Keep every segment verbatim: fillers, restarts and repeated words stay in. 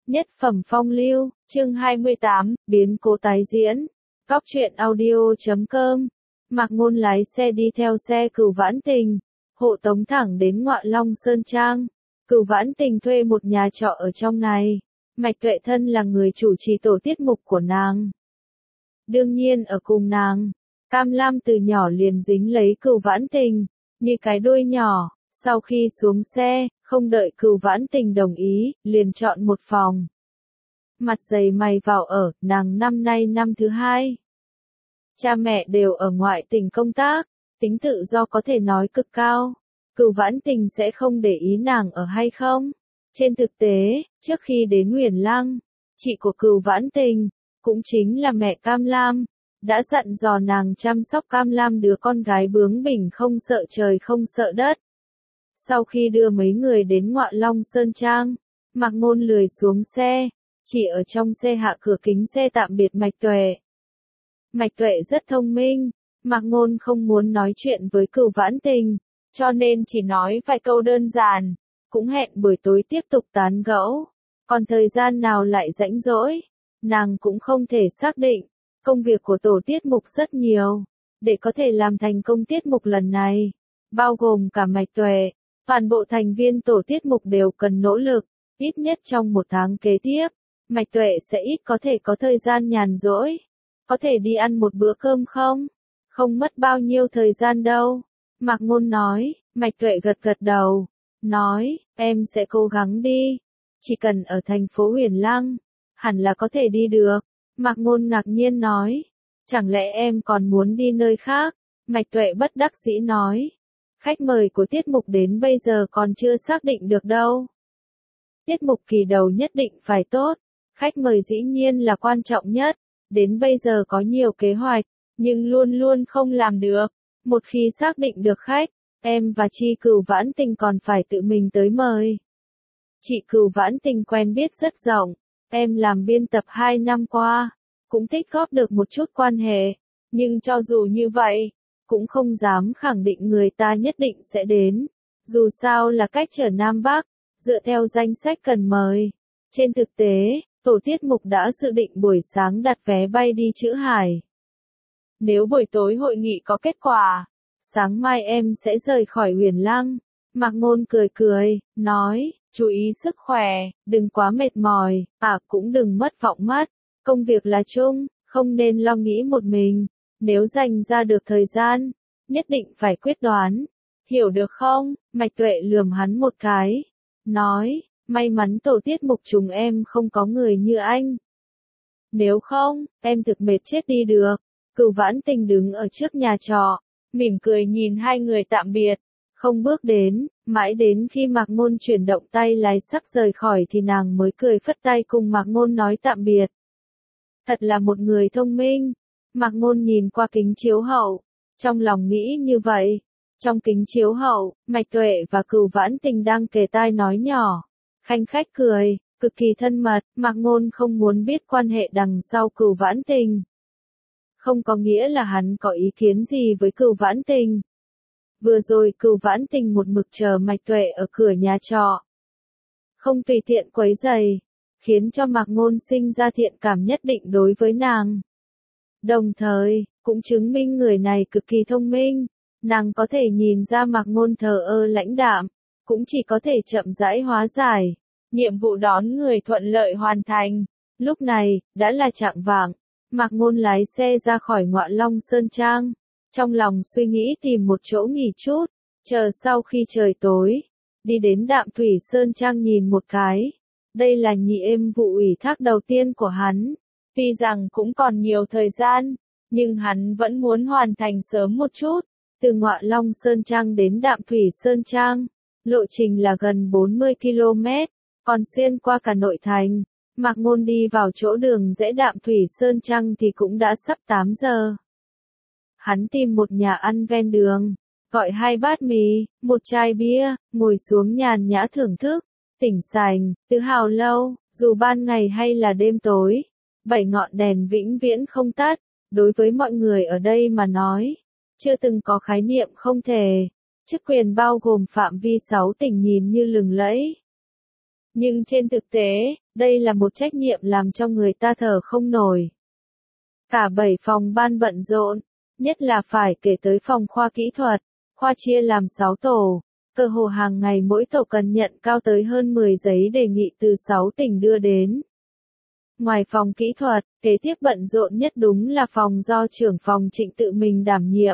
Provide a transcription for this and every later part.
Nhất phẩm phong lưu, chương hai mươi tám, biến cố tái diễn. Góc truyện audio chấm com. Mạc Ngôn lái xe đi theo xe Cửu Vãn Tình, hộ tống thẳng đến Ngọa Long Sơn Trang. Cửu Vãn Tình thuê một nhà trọ ở trong này. Mạch Tuệ Thân là người chủ trì tổ tiết mục của nàng. Đương nhiên ở cùng nàng, Cam Lam từ nhỏ liền dính lấy Cửu Vãn Tình, như cái đuôi nhỏ. Sau khi xuống xe, không đợi Cửu Vãn Tình đồng ý, liền chọn một phòng. Mặt dày mày vào ở, nàng năm nay năm thứ hai. Cha mẹ đều ở ngoại tỉnh công tác, tính tự do có thể nói cực cao. Cửu Vãn Tình sẽ không để ý nàng ở hay không. Trên thực tế, trước khi đến Huyền Lăng, chị của Cửu Vãn Tình, cũng chính là mẹ Cam Lam, đã dặn dò nàng chăm sóc Cam Lam đứa con gái bướng bỉnh không sợ trời không sợ đất. Sau khi đưa mấy người đến Ngọa Long Sơn Trang, Mạc Ngôn lười xuống xe, chỉ ở trong xe hạ cửa kính xe tạm biệt Mạch Tuệ. Mạch Tuệ rất thông minh, Mạc Ngôn không muốn nói chuyện với Cửu Vãn Tình, cho nên chỉ nói vài câu đơn giản, cũng hẹn buổi tối tiếp tục tán gẫu. Còn thời gian nào lại rảnh rỗi, nàng cũng không thể xác định. Công việc của tổ tiết mục rất nhiều, để có thể làm thành công tiết mục lần này, bao gồm cả Mạch Tuệ. Toàn bộ thành viên tổ tiết mục đều cần nỗ lực, ít nhất trong một tháng kế tiếp, Mạch Tuệ sẽ ít có thể có thời gian nhàn rỗi. Có thể đi ăn một bữa cơm không? Không mất bao nhiêu thời gian đâu. Mạc Ngôn nói, Mạch Tuệ gật gật đầu, nói, em sẽ cố gắng đi. Chỉ cần ở thành phố Huyền Lăng, hẳn là có thể đi được. Mạc Ngôn ngạc nhiên nói, chẳng lẽ em còn muốn đi nơi khác? Mạch Tuệ bất đắc dĩ nói. Khách mời của tiết mục đến bây giờ còn chưa xác định được đâu. Tiết mục kỳ đầu nhất định phải tốt, khách mời dĩ nhiên là quan trọng nhất. Đến bây giờ có nhiều kế hoạch, nhưng luôn luôn không làm được. Một khi xác định được khách, em và chị Cửu Vãn Tình còn phải tự mình tới mời. Chị Cửu Vãn Tình quen biết rất rộng, em làm biên tập hai năm qua, cũng tích góp được một chút quan hệ, nhưng cho dù như vậy, cũng không dám khẳng định người ta nhất định sẽ đến. Dù sao là cách trở Nam Bắc, dựa theo danh sách cần mời. Trên thực tế, tổ tiết mục đã dự định buổi sáng đặt vé bay đi Chữ Hải. Nếu buổi tối hội nghị có kết quả, sáng mai em sẽ rời khỏi Huyền Lăng. Mạc Ngôn cười cười, nói, chú ý sức khỏe, đừng quá mệt mỏi, à cũng đừng mất vọng mắt. Công việc là chung, không nên lo nghĩ một mình. Nếu dành ra được thời gian, nhất định phải quyết đoán. Hiểu được không? Mạch Tuệ lườm hắn một cái. Nói, may mắn tổ tiết mục chúng em không có người như anh. Nếu không, em thực mệt chết đi được. Cửu Vãn Tình đứng ở trước nhà trọ, mỉm cười nhìn hai người tạm biệt. Không bước đến, mãi đến khi Mạc Ngôn chuyển động tay lái sắp rời khỏi thì nàng mới cười phất tay cùng Mạc Ngôn nói tạm biệt. Thật là một người thông minh. Mạc Ngôn nhìn qua kính chiếu hậu, trong lòng nghĩ như vậy. Trong kính chiếu hậu, Mạch Tuệ và Cửu Vãn Tình đang kề tai nói nhỏ, khanh khách cười, cực kỳ thân mật. Mạc Ngôn không muốn biết quan hệ đằng sau Cửu Vãn Tình. Không có nghĩa là hắn có ý kiến gì với Cửu Vãn Tình. Vừa rồi Cửu Vãn Tình một mực chờ Mạch Tuệ ở cửa nhà trọ, không tùy tiện quấy rầy, khiến cho Mạc Ngôn sinh ra thiện cảm nhất định đối với nàng. Đồng thời, cũng chứng minh người này cực kỳ thông minh. Nàng có thể nhìn ra Mạc Ngôn thờ ơ lãnh đạm, cũng chỉ có thể chậm rãi hóa giải. Nhiệm vụ đón người thuận lợi hoàn thành. Lúc này, đã là chạng vạng, Mạc Ngôn lái xe ra khỏi Ngọa Long Sơn Trang. Trong lòng suy nghĩ tìm một chỗ nghỉ chút, chờ sau khi trời tối, đi đến Đạm Thủy Sơn Trang nhìn một cái. Đây là nhị êm vụ ủy thác đầu tiên của hắn. Tuy rằng cũng còn nhiều thời gian, nhưng hắn vẫn muốn hoàn thành sớm một chút. Từ Ngọa Long Sơn Trang đến Đạm Thủy Sơn Trang, lộ trình là gần bốn mươi ki lô mét, còn xuyên qua cả nội thành. Mạc Ngôn đi vào chỗ đường rẽ Đạm Thủy Sơn Trang thì cũng đã sắp tám giờ. Hắn tìm một nhà ăn ven đường, gọi hai bát mì, một chai bia, ngồi xuống nhàn nhã thưởng thức. Tỉnh sành, Tứ Hào Lâu, dù ban ngày hay là đêm tối, bảy ngọn đèn vĩnh viễn không tắt. Đối với mọi người ở đây mà nói, chưa từng có khái niệm không thể. Chức quyền bao gồm phạm vi sáu tỉnh nhìn như lừng lẫy. Nhưng trên thực tế, đây là một trách nhiệm làm cho người ta thở không nổi. Cả bảy phòng ban bận rộn, nhất là phải kể tới phòng khoa kỹ thuật, khoa chia làm sáu tổ, cơ hồ hàng ngày mỗi tổ cần nhận cao tới hơn mười giấy đề nghị từ sáu tỉnh đưa đến. Ngoài phòng kỹ thuật, kế tiếp bận rộn nhất đúng là phòng do trưởng phòng Trịnh tự mình đảm nhiệm.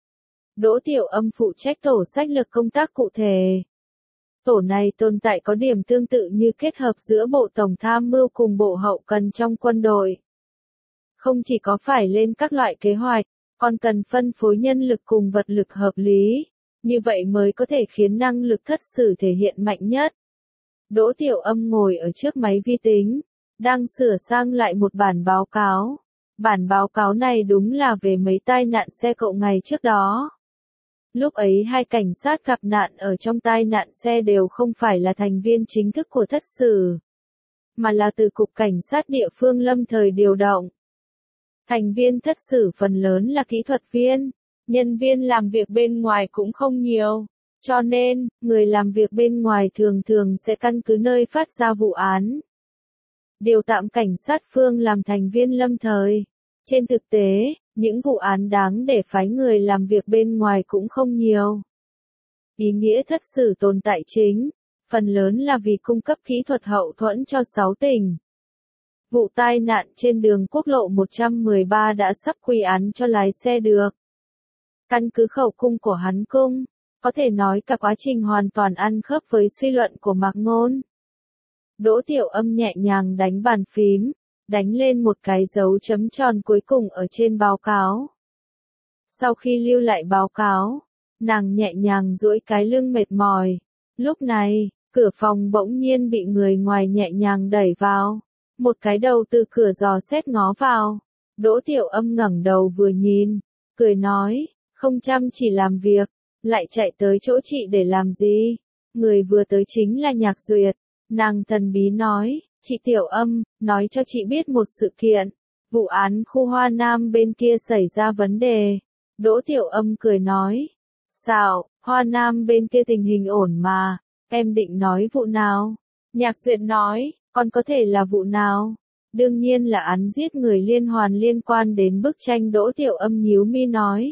Đỗ Tiểu Âm phụ trách tổ sách lược công tác cụ thể. Tổ này tồn tại có điểm tương tự như kết hợp giữa Bộ Tổng Tham mưu cùng Bộ Hậu cần trong quân đội. Không chỉ có phải lên các loại kế hoạch, còn cần phân phối nhân lực cùng vật lực hợp lý, như vậy mới có thể khiến năng lực thất sử thể hiện mạnh nhất. Đỗ Tiểu Âm ngồi ở trước máy vi tính, đang sửa sang lại một bản báo cáo. Bản báo cáo này đúng là về mấy tai nạn xe cộ ngày trước đó. Lúc ấy hai cảnh sát gặp nạn ở trong tai nạn xe đều không phải là thành viên chính thức của thất sử, mà là từ cục cảnh sát địa phương lâm thời điều động. Thành viên thất sử phần lớn là kỹ thuật viên, nhân viên làm việc bên ngoài cũng không nhiều, cho nên, người làm việc bên ngoài thường thường sẽ căn cứ nơi phát ra vụ án, điều tạm cảnh sát phương làm thành viên lâm thời. Trên thực tế, những vụ án đáng để phái người làm việc bên ngoài cũng không nhiều. Ý nghĩa thất sử tồn tại chính, phần lớn là vì cung cấp kỹ thuật hậu thuẫn cho sáu tỉnh. Vụ tai nạn trên đường quốc lộ một trăm mười ba đã sắp quy án cho lái xe được. Căn cứ khẩu cung của hắn cung, có thể nói cả quá trình hoàn toàn ăn khớp với suy luận của Mạc Ngôn. Đỗ Tiểu Âm nhẹ nhàng đánh bàn phím, đánh lên một cái dấu chấm tròn cuối cùng ở trên báo cáo. Sau khi lưu lại báo cáo, nàng nhẹ nhàng duỗi cái lưng mệt mỏi. Lúc này, cửa phòng bỗng nhiên bị người ngoài nhẹ nhàng đẩy vào. Một cái đầu từ cửa dò xét ngó vào. Đỗ Tiểu Âm ngẩng đầu vừa nhìn, cười nói, không chăm chỉ làm việc, lại chạy tới chỗ chị để làm gì? Người vừa tới chính là Nhạc Duyệt. Nàng thần bí nói, chị Tiểu Âm, nói cho chị biết một sự kiện. Vụ án khu Hoa Nam bên kia xảy ra vấn đề. Đỗ Tiểu Âm cười nói, sao, Hoa Nam bên kia tình hình ổn mà, em định nói vụ nào? Nhạc Duyệt nói, còn có thể là vụ nào? Đương nhiên là án giết người liên hoàn liên quan đến bức tranh. Đỗ Tiểu Âm nhíu mi nói.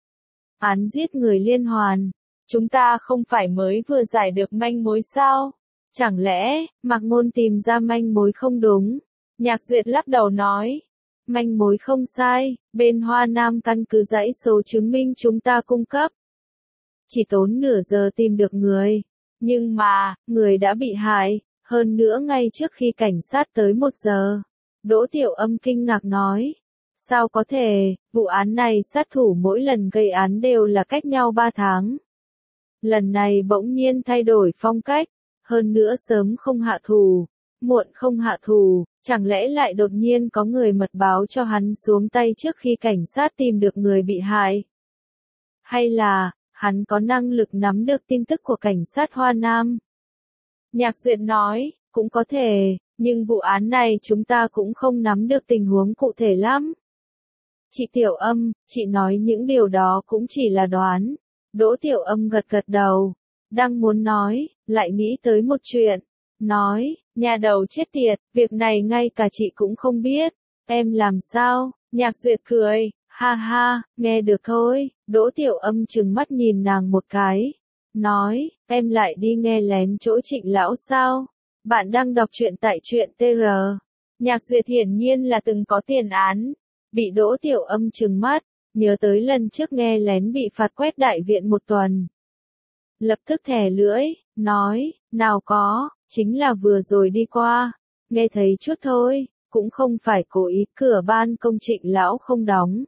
Án giết người liên hoàn, chúng ta không phải mới vừa giải được manh mối sao? Chẳng lẽ, Mạc Ngôn tìm ra manh mối không đúng? Nhạc Duyệt lắc đầu nói. Manh mối không sai, bên Hoa Nam căn cứ dãy số chứng minh chúng ta cung cấp. Chỉ tốn nửa giờ tìm được người. Nhưng mà, người đã bị hại, hơn nữa ngay trước khi cảnh sát tới một giờ. Đỗ Tiểu Âm kinh ngạc nói. Sao có thể, vụ án này sát thủ mỗi lần gây án đều là cách nhau ba tháng. Lần này bỗng nhiên thay đổi phong cách. Hơn nữa sớm không hạ thủ, muộn không hạ thủ, chẳng lẽ lại đột nhiên có người mật báo cho hắn xuống tay trước khi cảnh sát tìm được người bị hại? Hay là, hắn có năng lực nắm được tin tức của cảnh sát Hoa Nam? Nhạc Duyệt nói, cũng có thể, nhưng vụ án này chúng ta cũng không nắm được tình huống cụ thể lắm. Chị Tiểu Âm, chị nói những điều đó cũng chỉ là đoán. Đỗ Tiểu Âm gật gật đầu. Đang muốn nói, lại nghĩ tới một chuyện. Nói, nhà đầu chết tiệt, việc này ngay cả chị cũng không biết. Em làm sao? Nhạc Duyệt cười, ha ha, nghe được thôi. Đỗ Tiểu Âm trừng mắt nhìn nàng một cái. Nói, em lại đi nghe lén chỗ Trịnh lão sao? Bạn đang đọc truyện tại truyện tê rờ. Nhạc Duyệt hiển nhiên là từng có tiền án. Bị Đỗ Tiểu Âm trừng mắt, nhớ tới lần trước nghe lén bị phạt quét đại viện một tuần. Lập tức thè lưỡi, nói, nào có, chính là vừa rồi đi qua, nghe thấy chút thôi, cũng không phải cố ý, cửa ban công Trịnh lão không đóng.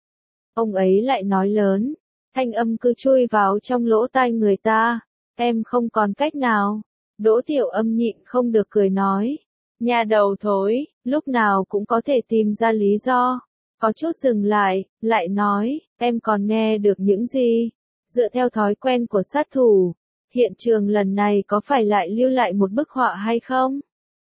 Ông ấy lại nói lớn, thanh âm cứ chui vào trong lỗ tai người ta, em không còn cách nào. Đỗ Tiểu Âm nhịn không được cười nói, nhà đầu thối, lúc nào cũng có thể tìm ra lý do. Có chút dừng lại, lại nói, em còn nghe được những gì? Dựa theo thói quen của sát thủ, hiện trường lần này có phải lại lưu lại một bức họa hay không?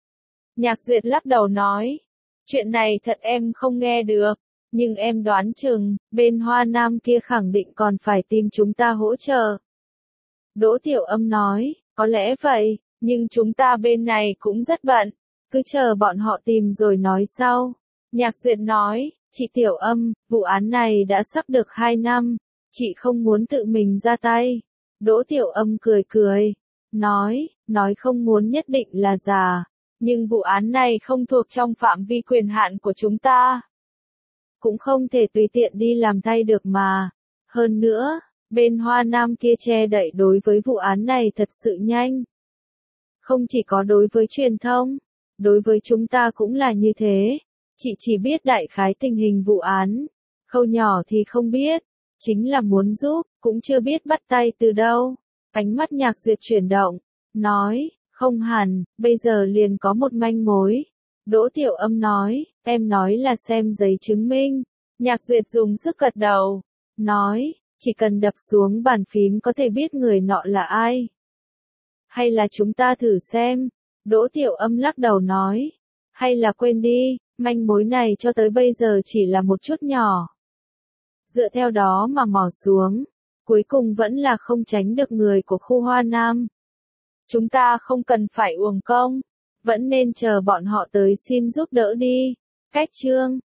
Nhạc Duyệt lắc đầu nói, chuyện này thật em không nghe được, nhưng em đoán chừng, bên Hoa Nam kia khẳng định còn phải tìm chúng ta hỗ trợ. Đỗ Tiểu Âm nói, có lẽ vậy, Nhưng chúng ta bên này cũng rất bận, cứ chờ bọn họ tìm rồi nói sau. Nhạc Duyệt nói, chị Tiểu Âm, vụ án này đã sắp được hai năm, chị không muốn tự mình ra tay. Đỗ Tiểu Âm cười cười, nói, nói không muốn nhất định là giả, nhưng vụ án này không thuộc trong phạm vi quyền hạn của chúng ta. Cũng không thể tùy tiện đi làm thay được mà. Hơn nữa, bên Hoa Nam kia che đậy đối với vụ án này thật sự nhanh. Không chỉ có đối với truyền thông, đối với chúng ta cũng là như thế. Chị chỉ biết đại khái tình hình vụ án, khâu nhỏ thì không biết, chính là muốn giúp, cũng chưa biết bắt tay từ đâu. Ánh mắt Nhạc Duyệt chuyển động, nói, không hẳn, bây giờ liền có một manh mối. Đỗ Tiểu Âm nói, em nói là xem giấy chứng minh. Nhạc Duyệt dùng sức gật đầu, nói, chỉ cần đập xuống bàn phím có thể biết người nọ là ai. Hay là chúng ta thử xem. Đỗ Tiểu Âm lắc đầu nói, hay là quên đi, manh mối này cho tới bây giờ chỉ là một chút nhỏ. Dựa theo đó mà mò xuống, cuối cùng vẫn là không tránh được người của khu Hoa Nam. Chúng ta không cần phải uổng công, vẫn nên chờ bọn họ tới xin giúp đỡ đi. Cách chương